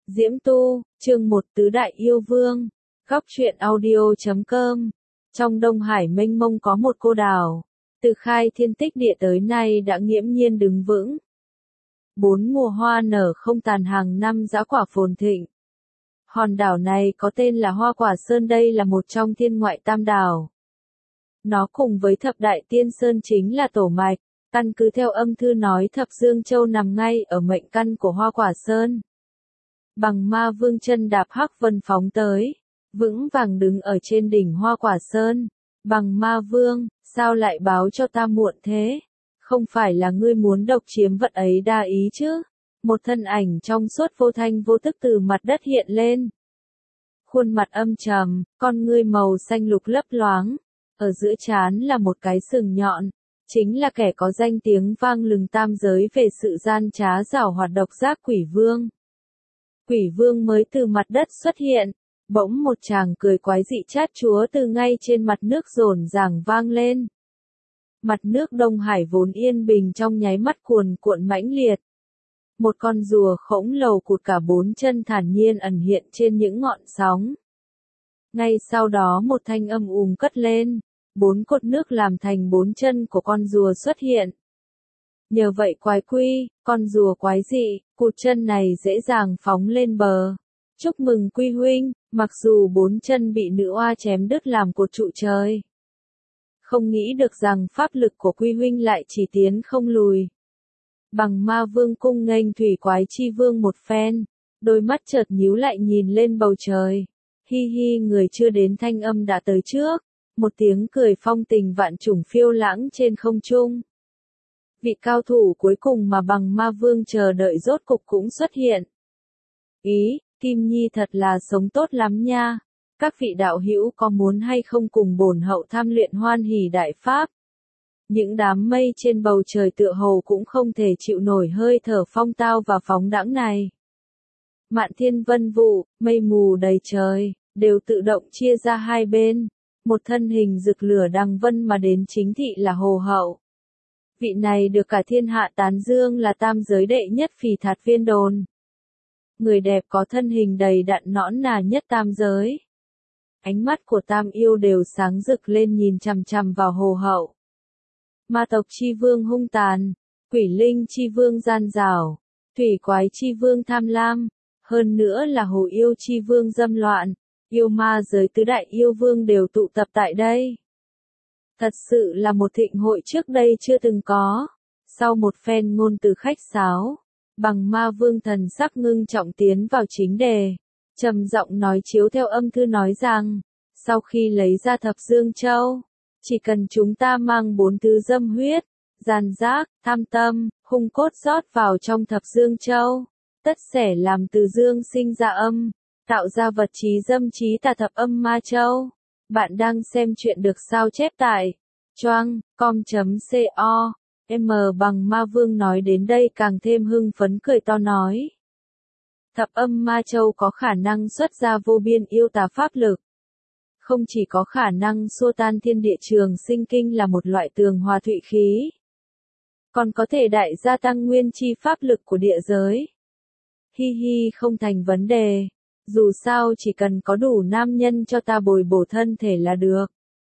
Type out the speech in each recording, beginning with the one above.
Diễm Tu, chương 1 Tứ Đại Yêu Vương, góc truyện audio.com. Trong Đông Hải mênh mông có một cô đảo, từ khai thiên tích địa tới nay đã nghiễm nhiên đứng vững. 4 mùa hoa nở không tàn, hàng năm dã quả phồn thịnh. Hòn đảo này có tên là Hoa Quả Sơn, đây là một trong thiên ngoại tam đảo. Nó cùng với Thập Đại Tiên Sơn chính là tổ mạch, căn cứ theo âm thư nói Thập Dương Châu nằm ngay ở mệnh căn của Hoa Quả Sơn. Bằng Ma Vương chân đạp hắc vân phóng tới, vững vàng đứng ở trên đỉnh Hoa Quả Sơn. Bằng Ma Vương, sao lại báo cho ta muộn thế? Không phải là ngươi muốn độc chiếm vật ấy đa ý chứ? Một thân ảnh trong suốt vô thanh vô tức từ mặt đất hiện lên. Khuôn mặt âm trầm, con ngươi màu xanh lục lấp loáng, ở giữa trán là một cái sừng nhọn, chính là kẻ có danh tiếng vang lừng tam giới về sự gian trá giảo hoạt độc giác Quỷ Vương. Quỷ Vương mới từ mặt đất xuất hiện, bỗng một tràng cười quái dị chát chúa từ ngay trên mặt nước rồn ràng vang lên. Mặt nước Đông Hải vốn yên bình trong nháy mắt cuồn cuộn mãnh liệt. Một con rùa khổng lồ cụt cả 4 chân thản nhiên ẩn hiện trên những ngọn sóng. Ngay sau đó một thanh âm cất lên, 4 cột nước làm thành 4 chân của con rùa xuất hiện. Nhờ vậy quái quy, con rùa quái dị, cụt chân này dễ dàng phóng lên bờ. Chúc mừng Quy huynh, mặc dù 4 chân bị nữ oa chém đứt làm cột trụ trời. Không nghĩ được rằng pháp lực của Quy huynh lại chỉ tiến không lùi. Bằng Ma Vương cung nghênh thủy quái chi vương một phen, đôi mắt chợt nhíu lại nhìn lên bầu trời. Hi hi, người chưa đến thanh âm đã tới trước, một tiếng cười phong tình vạn trùng phiêu lãng trên không trung. Vị cao thủ cuối cùng mà Bằng Ma Vương chờ đợi rốt cục cũng xuất hiện. Ý, Kim Nhi thật là sống tốt lắm nha. Các vị đạo hữu có muốn hay không cùng bổn hậu tham luyện hoan hỷ đại pháp? Những đám mây trên bầu trời tựa hồ cũng không thể chịu nổi hơi thở phong tao và phóng đãng này. Mạn thiên vân vụ, mây mù đầy trời, đều tự động chia ra hai bên. Một thân hình rực lửa đằng vân mà đến chính thị là Hồ Hậu. Vị này được cả thiên hạ tán dương là tam giới đệ nhất phì thạt viên đồn. Người đẹp có thân hình đầy đặn nõn nà nhất tam giới. Ánh mắt của tam yêu đều sáng rực lên nhìn chằm chằm vào Hồ Hậu. Ma tộc chi vương hung tàn, quỷ linh chi vương gian dảo, thủy quái chi vương tham lam, hơn nữa là hồ yêu chi vương dâm loạn, yêu ma giới tứ đại yêu vương đều tụ tập tại đây. Thật sự là một thịnh hội trước đây chưa từng có. Sau một phen ngôn từ khách sáo, Bằng Ma Vương thần sắc ngưng trọng tiến vào chính đề, trầm giọng nói chiếu theo âm thư nói rằng, sau khi lấy ra Thập Dương Châu, chỉ cần chúng ta mang 4 thứ dâm huyết, gian giác, tham tâm, hung cốt rót vào trong Thập Dương Châu, tất sẽ làm từ dương sinh ra âm, tạo ra vật trí dâm trí tà Thập Âm Ma Châu. Bạn đang xem chuyện được sao chép tại choang.com.co. Bằng Ma Vương nói đến đây càng thêm hưng phấn cười to nói. Thập Âm Ma Châu có khả năng xuất ra vô biên yêu tà pháp lực. Không chỉ có khả năng xua tan thiên địa trường sinh kinh là một loại tường hòa thụy khí, còn có thể đại gia tăng nguyên chi pháp lực của địa giới. Hi hi, không thành vấn đề. Dù sao chỉ cần có đủ nam nhân cho ta bồi bổ thân thể là được.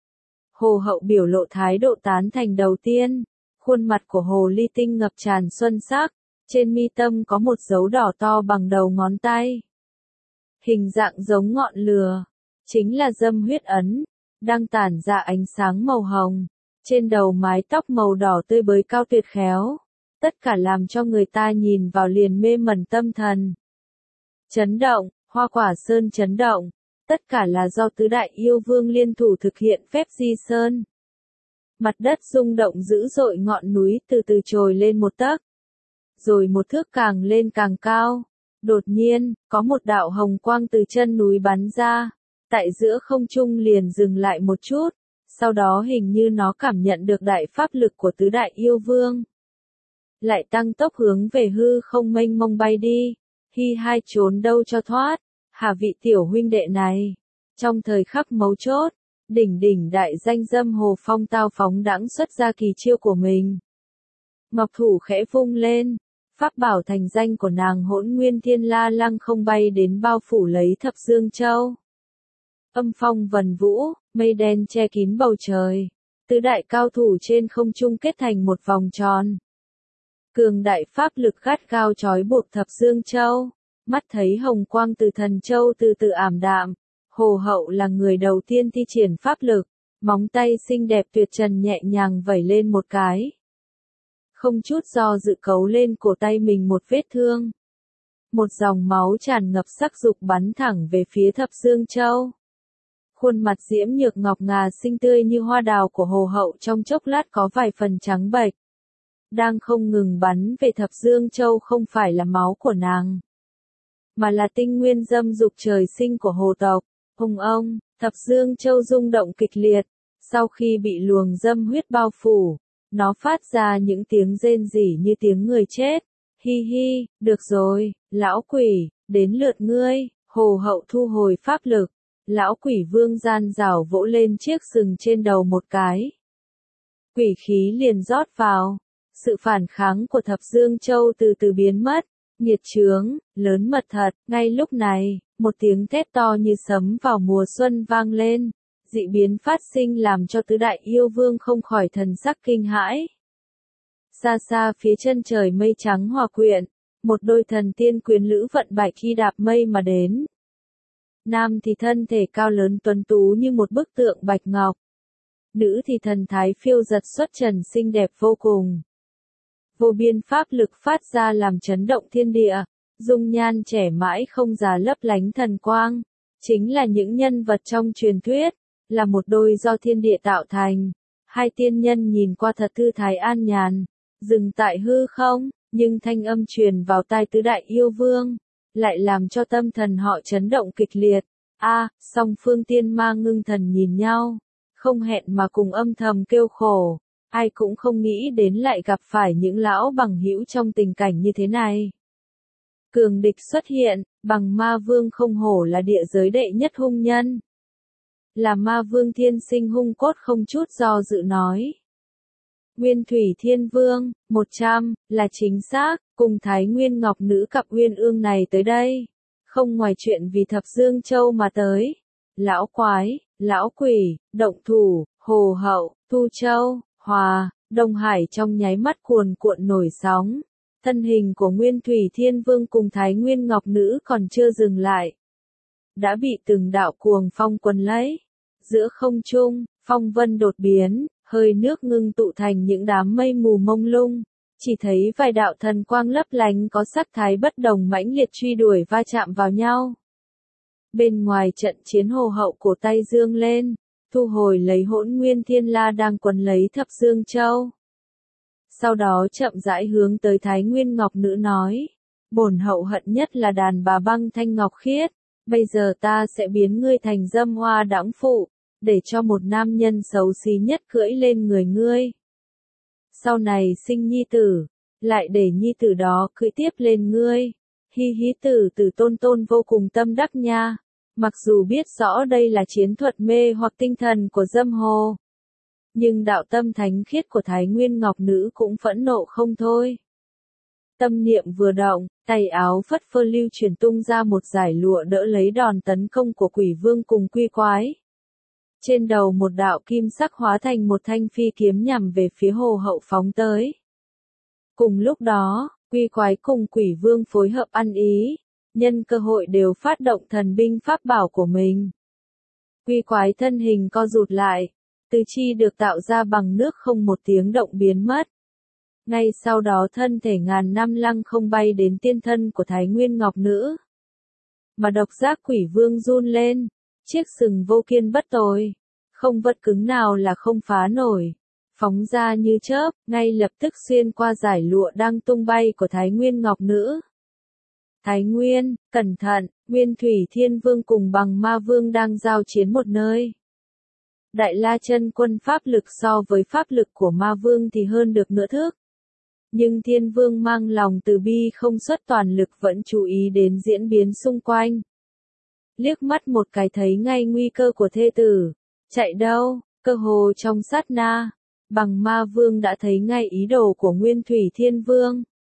Hồ Hậu biểu lộ thái độ tán thành đầu tiên. Khuôn mặt của Hồ Ly Tinh ngập tràn xuân sắc. Trên mi tâm có một dấu đỏ to bằng đầu ngón tay. Hình dạng giống ngọn lửa. Chính là dâm huyết ấn. Đang tản ra ánh sáng màu hồng. Trên đầu mái tóc màu đỏ tươi bới cao tuyệt khéo. Tất cả làm cho người ta nhìn vào liền mê mẩn tâm thần. Chấn động. Hoa Quả Sơn chấn động, tất cả là do tứ đại yêu vương liên thủ thực hiện phép di sơn. Mặt đất rung động dữ dội, ngọn núi từ từ trồi lên một tấc, rồi một thước càng lên càng cao. Đột nhiên, có một đạo hồng quang từ chân núi bắn ra, tại giữa không trung liền dừng lại một chút, sau đó hình như nó cảm nhận được đại pháp lực của tứ đại yêu vương. Lại tăng tốc hướng về hư không mênh mông bay đi. Hi hai trốn đâu cho thoát, hả vị tiểu huynh đệ này. Trong thời khắc mấu chốt, đỉnh đại danh dâm Hồ Phong tao phóng đãng xuất ra kỳ chiêu của mình. Ngọc thủ khẽ vung lên, Pháp bảo thành danh của nàng Hỗn Nguyên Thiên La lăng không bay đến bao phủ lấy Thập Dương Châu. Âm phong vần vũ, mây đen che kín bầu trời. Tứ đại cao thủ trên không trung kết thành một vòng tròn. Cường đại pháp lực gắt gao trói buộc Thập Dương Châu. Mắt thấy hồng quang từ thần châu từ từ ảm đạm. Hồ Hậu là người đầu tiên thi triển pháp lực. Móng tay xinh đẹp tuyệt trần nhẹ nhàng vẩy lên một cái. Không chút do dự cấu lên cổ tay mình một vết thương. Một dòng máu tràn ngập sắc dục bắn thẳng về phía Thập Dương Châu. Khuôn mặt diễm nhược ngọc ngà xinh tươi như hoa đào của Hồ Hậu trong chốc lát có vài phần trắng bệch. Đang không ngừng bắn về Thập Dương Châu không phải là máu của nàng, mà là tinh nguyên dâm dục trời sinh của Hồ tộc. Ông, Thập Dương Châu rung động kịch liệt, sau khi bị luồng dâm huyết bao phủ, nó phát ra những tiếng rên rỉ như tiếng người chết. Hi hi, được rồi, lão quỷ, đến lượt ngươi. Hồ Hậu thu hồi pháp lực, lão quỷ vương gian rảo vỗ lên chiếc sừng trên đầu một cái. Quỷ khí liền rót vào, sự phản kháng của Thập Dương Châu từ từ biến mất. Nhiệt chướng, lớn mật thật. Ngay lúc này, một tiếng thét to như sấm vào mùa xuân vang lên. Dị biến phát sinh làm cho tứ đại yêu vương không khỏi thần sắc kinh hãi. Xa xa phía chân trời mây trắng hòa quyện, một đôi thần tiên quyến lữ vận bạch khi đạp mây mà đến. Nam thì thân thể cao lớn tuấn tú như một bức tượng bạch ngọc. Nữ thì thần thái phiêu giật xuất trần xinh đẹp vô cùng. Vô biên pháp lực phát ra làm chấn động thiên địa, dung nhan trẻ mãi không già lấp lánh thần quang, chính là những nhân vật trong truyền thuyết, là một đôi do thiên địa tạo thành. Hai tiên nhân nhìn qua thật thư thái an nhàn, dừng tại hư không, nhưng thanh âm truyền vào tai tứ đại yêu vương, lại làm cho tâm thần họ chấn động kịch liệt. Song phương tiên ma ngưng thần nhìn nhau, không hẹn mà cùng âm thầm kêu khổ. Ai cũng không nghĩ đến lại gặp phải những lão bằng hữu trong tình cảnh như thế này. Cường địch xuất hiện, Bằng Ma Vương không hổ là địa giới đệ nhất hung nhân. Là ma vương thiên sinh hung cốt không chút do dự nói. Nguyên Thủy Thiên Vương, 100, là chính xác, cùng Thái Nguyên Ngọc nữ cặp uyên ương này tới đây. Không ngoài chuyện vì Thập Dương Châu mà tới. Lão quái, lão quỷ, động thủ, Hồ Hậu, Thu Châu, Hòa, Đông Hải trong nháy mắt cuồn cuộn nổi sóng. Thân hình của Nguyên Thủy Thiên Vương cùng Thái Nguyên Ngọc nữ còn chưa dừng lại, đã bị từng đạo cuồng phong quấn lấy. Giữa không trung, phong vân đột biến, hơi nước ngưng tụ thành những đám mây mù mông lung, chỉ thấy vài đạo thần quang lấp lánh có sắc thái bất đồng mãnh liệt truy đuổi va chạm vào nhau. Bên ngoài trận chiến Hồ Hậu cổ tay dương lên, thu hồi lấy Hỗn Nguyên Thiên La đang quấn lấy Thập Dương Châu. Sau đó chậm rãi hướng tới Thái Nguyên Ngọc nữ nói, bổn hậu hận nhất là đàn bà Băng Thanh Ngọc Khiết, bây giờ ta sẽ biến ngươi thành dâm hoa đãng phụ, để cho một nam nhân xấu xí nhất cưỡi lên người ngươi. Sau này sinh nhi tử, lại để nhi tử đó cưỡi tiếp lên ngươi. Hi hí tử tử Tôn Tôn vô cùng tâm đắc nha. Mặc dù biết rõ đây là chiến thuật mê hoặc tinh thần của dâm hồ, nhưng đạo tâm thánh khiết của Thái Nguyên Ngọc nữ cũng phẫn nộ không thôi. Tâm niệm vừa động, tay áo phất phơ lưu chuyển tung ra một dải lụa đỡ lấy đòn tấn công của Quỷ Vương cùng Quy Quái. Trên đầu một đạo kim sắc hóa thành một thanh phi kiếm nhằm về phía Hồ Hậu phóng tới. Cùng lúc đó, Quy Quái cùng Quỷ Vương phối hợp ăn ý, nhân cơ hội đều phát động thần binh pháp bảo của mình. Quy Quái thân hình co rụt lại, tứ chi được tạo ra bằng nước không một tiếng động biến mất. Ngay sau đó thân thể ngàn năm lăng không bay đến tiên thân của Thái Nguyên Ngọc nữ. Mà độc giác Quỷ Vương run lên, chiếc sừng vô kiên bất tồi, không vật cứng nào là không phá nổi, phóng ra như chớp, ngay lập tức xuyên qua dải lụa đang tung bay của Thái Nguyên Ngọc nữ. Thái Nguyên, cẩn thận, Nguyên Thủy Thiên Vương cùng Bằng Ma Vương đang giao chiến một nơi. Đại La Chân Quân pháp lực so với pháp lực của Ma Vương thì hơn được nửa thước. Nhưng Thiên Vương mang lòng từ bi không xuất toàn lực vẫn chú ý đến diễn biến xung quanh. Liếc mắt một cái thấy ngay nguy cơ của thê tử. Chạy đâu, cơ hồ trong sát na. Bằng Ma Vương đã thấy ngay ý đồ của Nguyên Thủy Thiên Vương.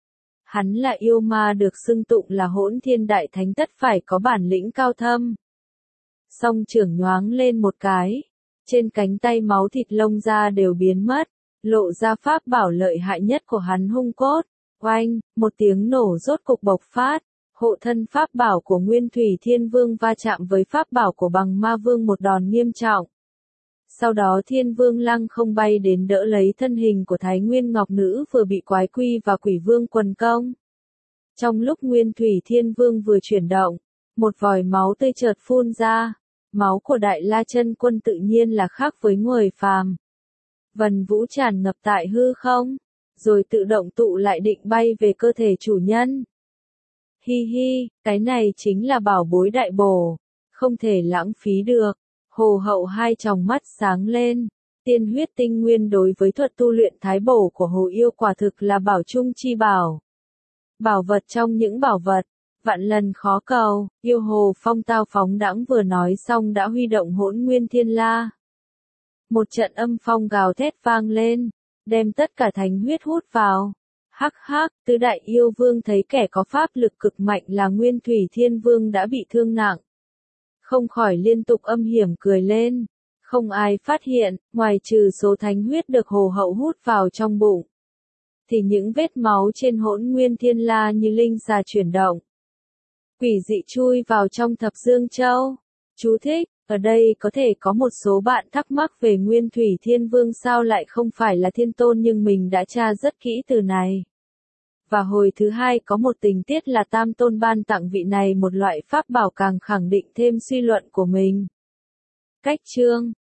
Hắn là yêu ma được xưng tụng là Hỗn Thiên Đại Thánh, tất phải có bản lĩnh cao thâm. Song trưởng nhoáng lên một cái, trên cánh tay máu thịt lông da đều biến mất, lộ ra pháp bảo lợi hại nhất của hắn, hung cốt. Oanh, một tiếng nổ rốt cục bộc phát, hộ thân pháp bảo của Nguyên Thủy Thiên Vương va chạm với pháp bảo của Bằng Ma Vương, một đòn nghiêm trọng. Sau đó Thiên Vương lăng không bay đến đỡ lấy thân hình của Thái Nguyên Ngọc Nữ vừa bị Quái Quy và Quỷ Vương quần công. Trong lúc Nguyên Thủy Thiên Vương vừa chuyển động, một vòi máu tươi chợt phun ra. Máu của Đại La Chân Quân tự nhiên là khác với người phàm. Vần vũ tràn ngập tại hư không, rồi tự động tụ lại định bay về cơ thể chủ nhân. Hi hi, cái này chính là bảo bối đại bổ, không thể lãng phí được. Hồ Hậu hai tròng mắt sáng lên, tiên huyết tinh nguyên đối với thuật tu luyện thái bổ của Hồ Yêu quả thực là bảo trung chi bảo. Bảo vật trong những bảo vật, vạn lần khó cầu. Yêu Hồ Phong tao phóng đãng vừa nói xong đã huy động Hỗn Nguyên Thiên La. Một trận âm phong gào thét vang lên, đem tất cả thánh huyết hút vào. Hắc hắc, tứ đại yêu vương thấy kẻ có pháp lực cực mạnh là Nguyên Thủy Thiên Vương đã bị thương nặng, không khỏi liên tục âm hiểm cười lên. Không ai phát hiện, ngoài trừ số thánh huyết được Hồ Hậu hút vào trong bụng, thì những vết máu trên Hỗn Nguyên Thiên La như linh xà chuyển động, quỷ dị chui vào trong Thập Dương Châu. Chú thích, ở đây có thể có một số bạn thắc mắc về Nguyên Thủy Thiên Vương sao lại không phải là Thiên Tôn, nhưng mình đã tra rất kỹ từ này. Và hồi thứ hai có một tình tiết là Tam Tôn ban tặng vị này một loại pháp bảo càng khẳng định thêm suy luận của mình. Cách chương